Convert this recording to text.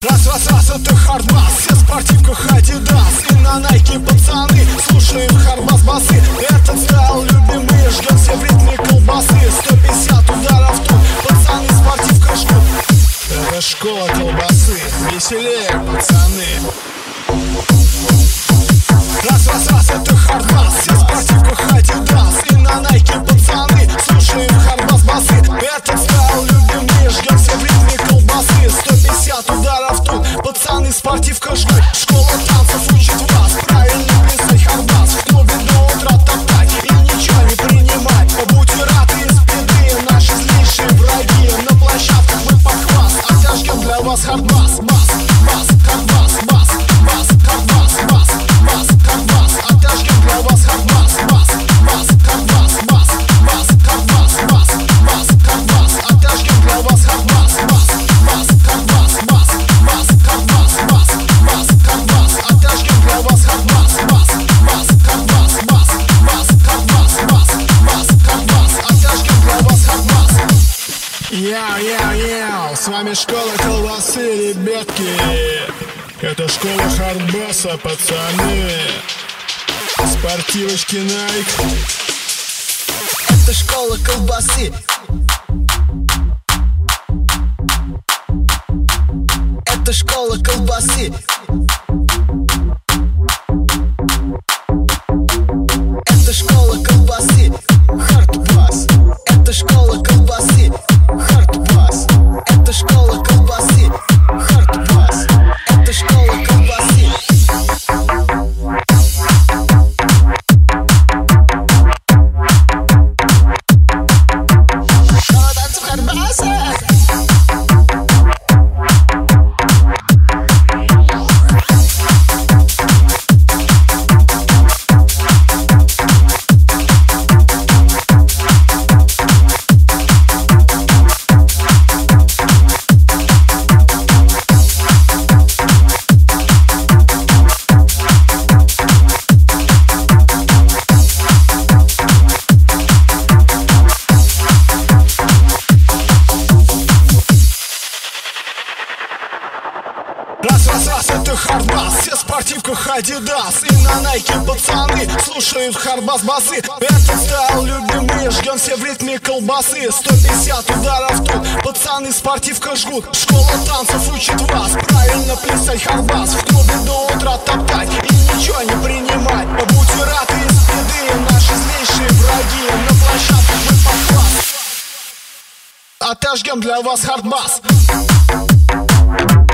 Раз, это хардбас. Все в спортивках Adidas и на Nike пацаны. Слушаем хардбас басы. Этот стайл любимый, ждем все в ритме колбасы. 150 ударов тут, пацаны в спортивках ждут. Это школа колбасы, веселее, пацаны. Раз, это хардбас. Все в спортивках Adidas и на Nike пацаны. Слушаем хардбас басы. Этот стайл любимый, ждем все в ритме колбасы. 150 ударов тут, пацаны в спортивках жгут. Школа танцев учит вас правильно плясать хардбас. В клубе до утра топтать и ничего не принимать. Будьте рады из беды, наши злейшие враги. На площадках мы похвас, отожгем для вас хардбас. Бас, хардбас, бас, хардбас, бас, хардбас. Отожгем для вас хардбас. Бас, хардбас, хардбас, хардбас. Отожгем для вас хардбас. Бас, хардбас, хардбас, хардбас. Отожгем для вас хардбас. Бас, хардбас, хардбас, хардбас. Отожгем для вас хардбас. Яу, с вами школа колбасы, ребятки. Это школа хардбаса, пацаны. Спортивочки Nike. Это школа колбасы. Это школа колбасы. Это школа колбасы. Хардбас. Это школа колбасы. Хардбас. Это школа колбасы. Хардбас. Это школа колбасы. Школа танцев хардбаса. Раз, это хардбас. Все в спортивках Adidas и на Nike пацаны. Слушаем хардбас басы. Этот стайл любимый, ждем все в ритме колбасы. 150 ударов тут, пацаны в спортивках жгут. Школа танцев учит вас правильно плясать хардбас. В клубе до утра топтать и ничего не принимать. Будьте рады из беды, наши злейшие враги. На площадках мы похвас, отожгем для вас хардбас.